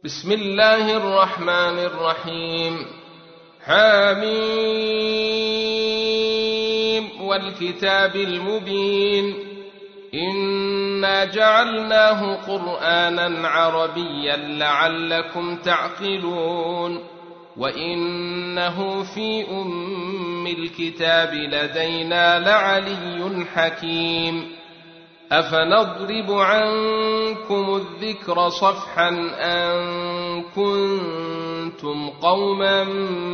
بسم الله الرحمن الرحيم. حميم والكتاب المبين إنا جعلناه قرآنا عربيا لعلكم تعقلون وإنه في أم الكتاب لدينا لعلي حكيم. أفنضرب عنكم الذكر صفحا أن كنتم قوما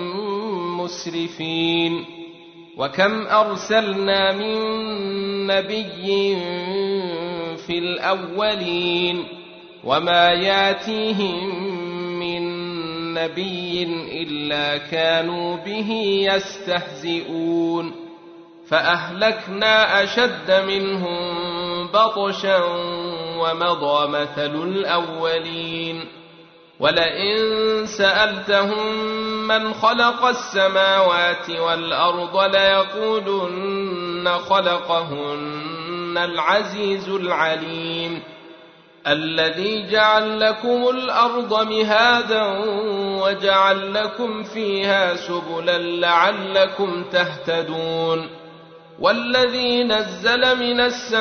مسرفين. وكم أرسلنا من نبي في الأولين وما ياتيهم من نبي إلا كانوا به يستهزئون. فأهلكنا أشد منهم بطشا ومضى مثل الأولين. ولئن سألتهم من خلق السماوات والأرض ليقولن خلقهن العزيز العليم الذي جعل لكم الأرض مهادا وجعل لكم فيها سبلا لعلكم تهتدون. والذي نزل من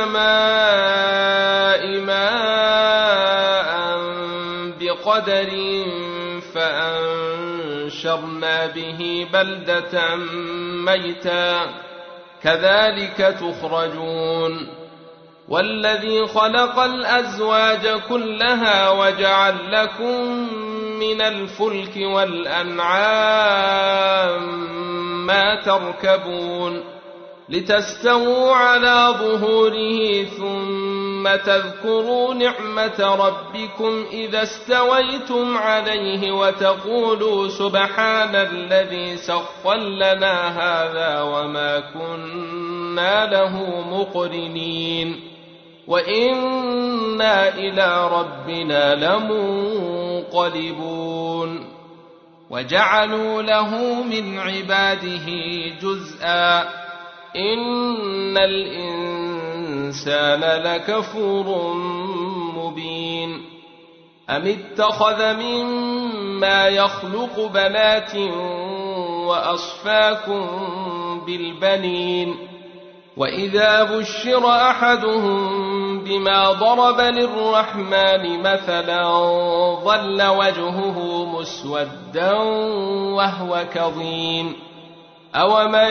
السماء ماء بقدر فأنشرنا به بلدة ميتا كذلك تخرجون. والذي خلق الأزواج كلها وجعل لكم من الفلك والأنعام ما تركبون لتستووا على ظهوره ثم تذكروا نعمة ربكم إذا استويتم عليه وتقولوا سبحان الذي سخر لنا هذا وما كنا له مقرنين وإنا إلى ربنا لمنقلبون. وجعلوا له من عباده جزءا إن الإنسان لكفور مبين. أم اتخذ مما يخلق بنات وأصفاكم بالبنين وإذا بشر أحدهم بما ضرب للرحمن مثلا ظل وجهه مسودا وهو كظيم. أومن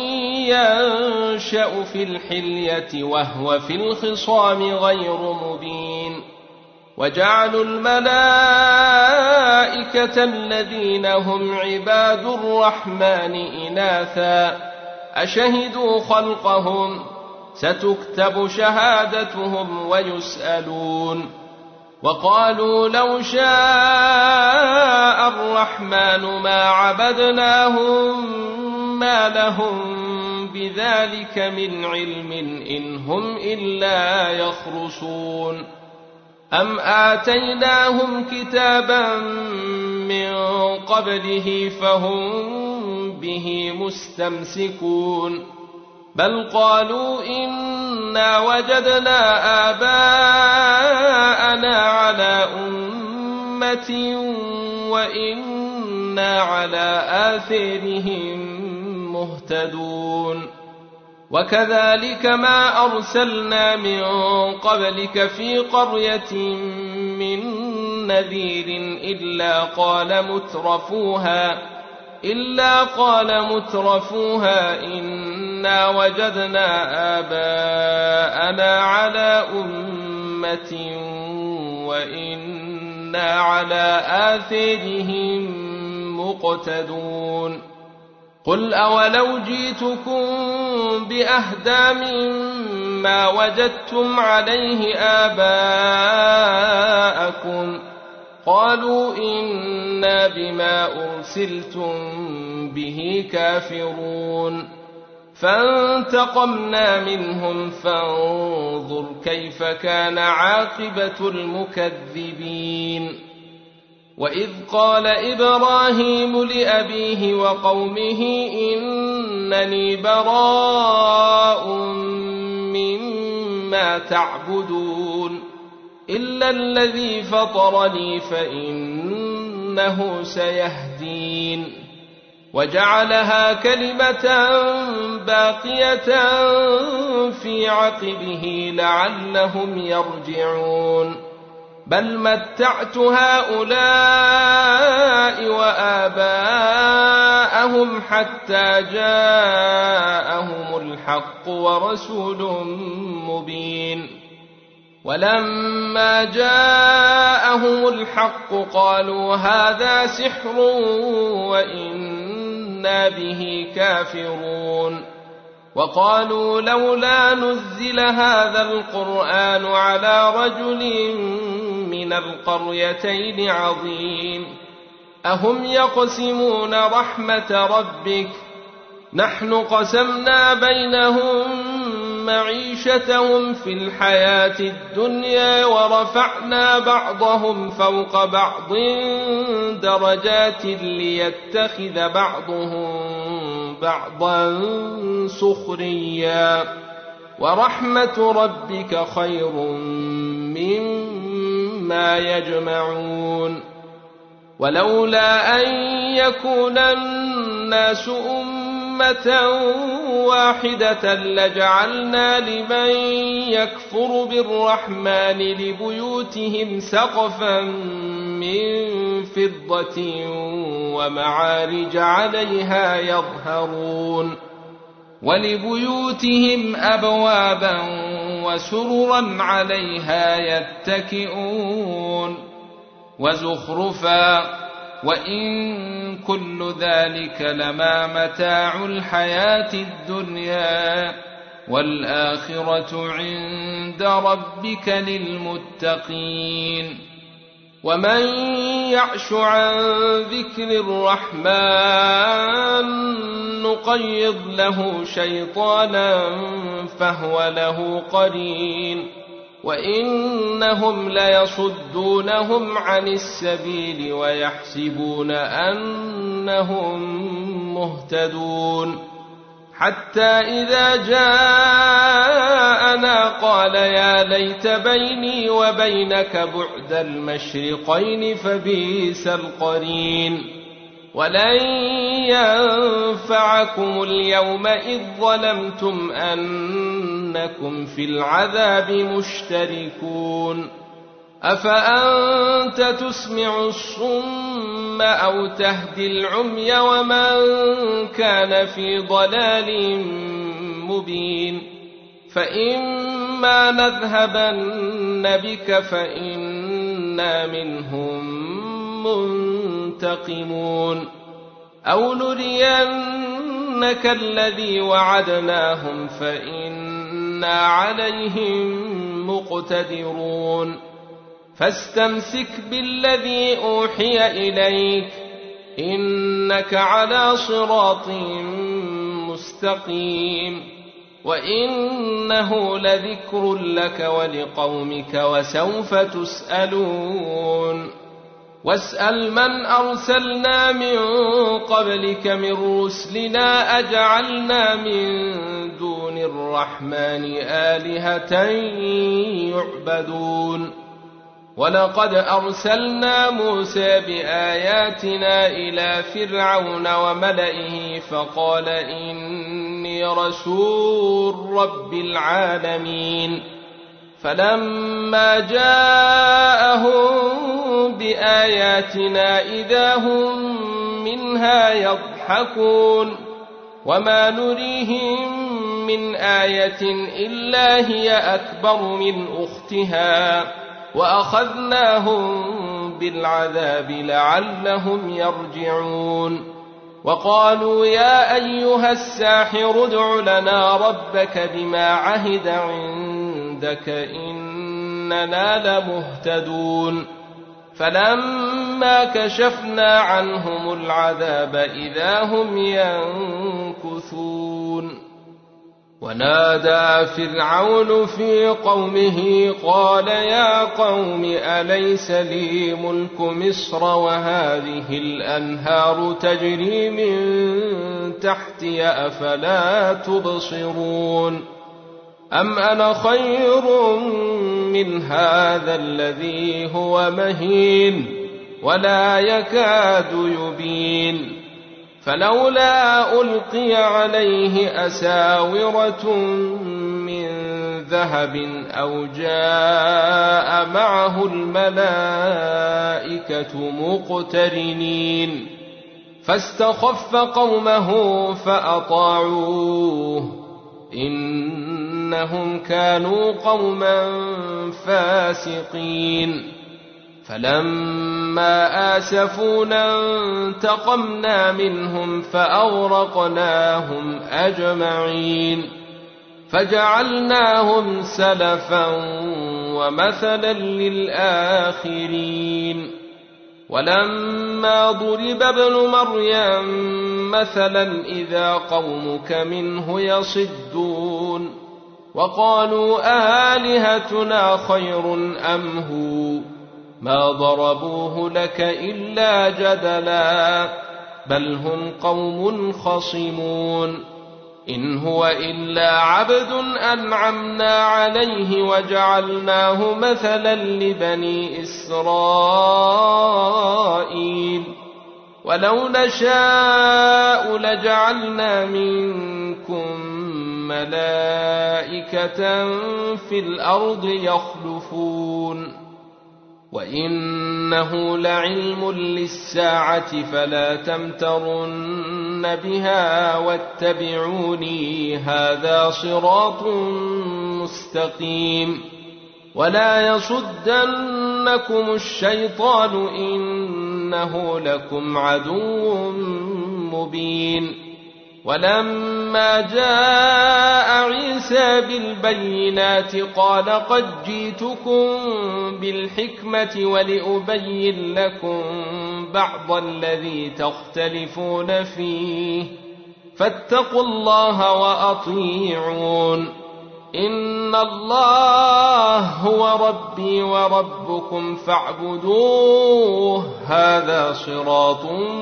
ينشأ في الحلية وهو في الخصام غير مبين. وجعلوا الملائكة الذين هم عباد الرحمن إناثا أشهدوا خلقهم ستكتب شهادتهم ويسألون. وقالوا لو شاء الرحمن ما عبدناهم ما لهم بذلك من علم إن هم إلا يخرصون. أم آتيناهم كتابا من قبله فهم به مستمسكون بل قالوا إنا وجدنا آباءنا على أمة وإنا على آثارهم مهتدون. وكذلك ما أرسلنا من قبلك في قرية من نذير إلا قال مترفوها إنا وجدنا آباءنا على أمة وإنا على آثارهم مقتدون. قل أولو جئتكم بأهدى مما وجدتم عليه آباءكم قالوا إنا بما أرسلتم به كافرون. فانتقمنا منهم فانظر كيف كان عاقبة المكذبين. وإذ قال إبراهيم لأبيه وقومه إنني براء مما تعبدون إلا الذي فطرني فإنه سيهدين وجعلها كلمة باقية في عقبه لعلهم يرجعون بل متعت هؤلاء وآباءهم حتى جاءهم الحق ورسول مبين ولما جاءهم الحق قالوا هذا سحر وإنا به كافرون وقالوا لولا نزل هذا القرآن على رجل من القريتين عظيم أهم يقسمون رحمة ربك نحن قسمنا بينهم معيشتهم في الحياة الدنيا ورفعنا بعضهم فوق بعض درجات ليتخذ بعضهم بعضا سخريا ورحمة ربك خير مما يجمعون ولولا أن يكون الناس أمة واحدة لجعلنا لمن يكفر بالرحمن لبيوتهم سقفا من فضة ومعارج عليها يظهرون ولبيوتهم أبوابا وسررا عليها يتكئون وزخرفا وإن كل ذلك لما متاع الحياة الدنيا والآخرة عند ربك للمتقين ومن يعش عن ذكر الرحمن نقيض له شيطانا فهو له قرين وإنهم ليصدونهم عن السبيل ويحسبون أنهم مهتدون حتى إذا جاءنا قال يا ليت بيني وبينك بعد المشرقين فبئس القرين ولن ينفعكم اليوم إذ ظلمتم أنكم في العذاب مشتركون أفأنت تسمع الصم أو تهدي العمي ومن كان في ضلال مبين فإما نذهبن بك فإنا منهم منتقمون أو نرينك الذي وعدناهم فإنا عليهم مقتدرون فاستمسك بالذي أوحي إليك إنك على صراط مستقيم وإنه لذكر لك ولقومك وسوف تسألون واسأل من أرسلنا من قبلك من رسلنا أجعلنا من دون الرحمن آلهة يعبدون ولقد أرسلنا موسى بآياتنا إلى فرعون وملئه فقال إني رسول رب العالمين فلما جاءهم بآياتنا إذا هم منها يضحكون وما نريهم من آية إلا هي أكبر من أختها وأخذناهم بالعذاب لعلهم يرجعون وقالوا يا أيها الساحر ادع لنا ربك بما عهد عندك إننا لمهتدون فلما كشفنا عنهم العذاب إذا هم ينكثون ونادى فرعون في قومه قال يا قوم أليس لي ملك مصر وهذه الأنهار تجري من تحتي أفلا تبصرون أم أنا خير من هذا الذي هو مهين ولا يكاد يبين فلولا ألقي عليه أساورة من ذهب أو جاء معه الملائكة مقترنين فاستخف قومه فأطاعوه إنهم كانوا قوما فاسقين فلما آسفونا انتقمنا منهم فأغرقناهم أجمعين فجعلناهم سلفا ومثلا للآخرين ولما ضرب ابن مريم مثلا إذا قومك منه يصدون وقالوا آلهتنا خير أم هو ما ضربوه لك إلا جدلا بل هم قوم خصمون إن هو إلا عبد أنعمنا عليه وجعلناه مثلا لبني إسرائيل ولو نشاء لجعلنا منكم ملائكة في الأرض يخلفون وإنه لعلم للساعة فلا تمترن بها واتبعوني هذا صراط مستقيم ولا يصدنكم الشيطان إنه لكم عدو مبين ولما جاء عيسى بالبينات قال قد جئتكم بالحكمة ولأبين لكم بعض الذي تختلفون فيه فاتقوا الله وأطيعون إن الله هو ربي وربكم فاعبدوه هذا صراط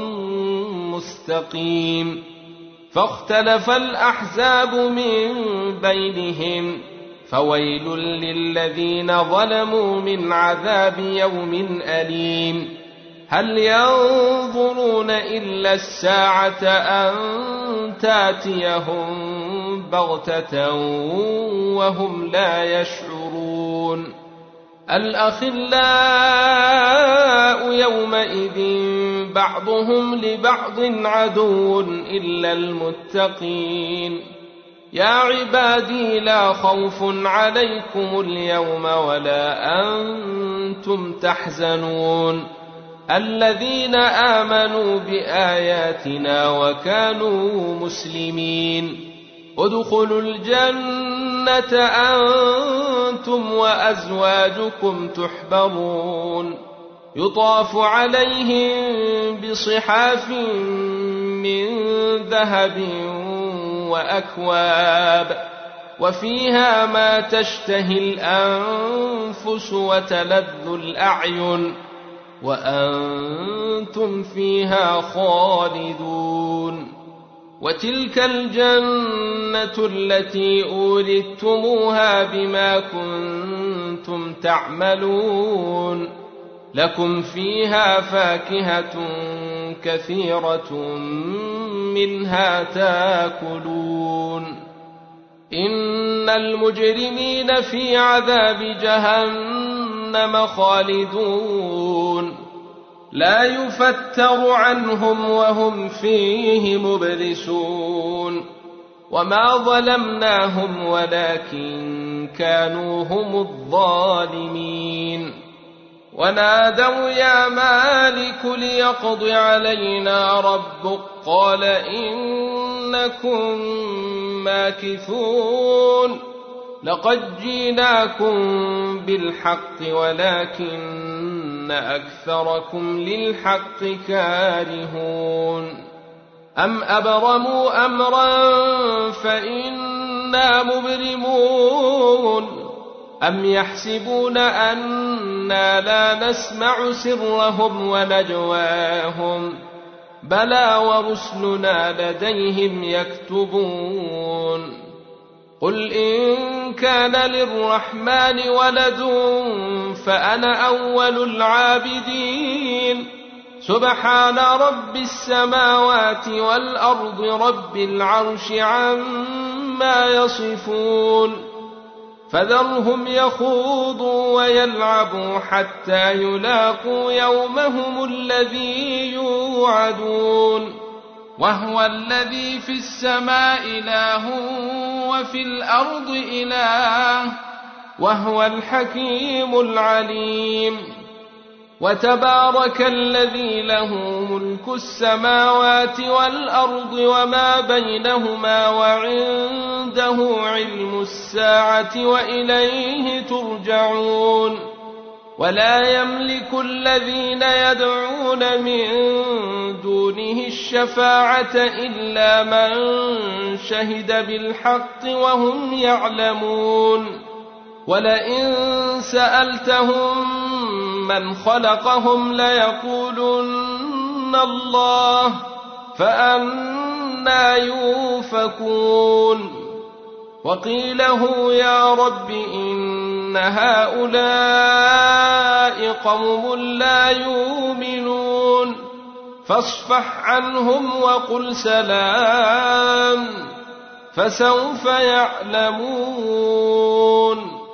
مستقيم فاختلف الأحزاب من بينهم فويل للذين ظلموا من عذاب يوم أليم هل ينظرون إلا الساعة أن تأتيهم بغتة وهم لا يشعرون الأخلاء يومئذ بعضهم لبعض عدو إلا المتقين يا عبادي لا خوف عليكم اليوم ولا أنتم تحزنون الذين آمنوا بآياتنا وكانوا مسلمين ادخلوا الجنة أنتم وأزواجكم تحبرون يطاف عليهم بصحاف من ذهب وأكواب وفيها ما تشتهي الأنفس وتلذ الأعين وأنتم فيها خالدون وتلك الجنة التي أورثتموها بما كنتم تعملون لكم فيها فاكهة كثيرة منها تاكلون إن المجرمين في عذاب جهنم خالدون لا يفتر عنهم وهم فيه مبلسون وما ظلمناهم ولكن كانوا هم الظالمين ونادوا يا مالك ليقض علينا ربك قال إنكم ماكثون لقد جئناكم بالحق ولكن أكثركم للحق كارهون أم أبرموا أمرا فإنا مبرمون أم يحسبون أنا لا نسمع سرهم ونجواهم بلى ورسلنا لديهم يكتبون قل إن كان للرحمن ولد فأنا أول العابدين سبحان رب السماوات والأرض رب العرش عما يصفون فذرهم يخوضوا ويلعبوا حتى يلاقوا يومهم الذي يوعدون وهو الذي في السماء إله وفي الأرض إله وهو الحكيم العليم وتبارك الذي له ملك السماوات والأرض وما بينهما وعنده علم الساعة وإليه ترجعون ولا يملك الذين يدعون من دونه الشفاعة إلا من شهد بالحق وهم يعلمون ولئن سألتهم من خلقهم ليقولن الله فأنى يؤفكون وقيله يا رب إن هؤلاء قوم لا يؤمنون فاصفح عنهم وقل سلام فسوف يعلمون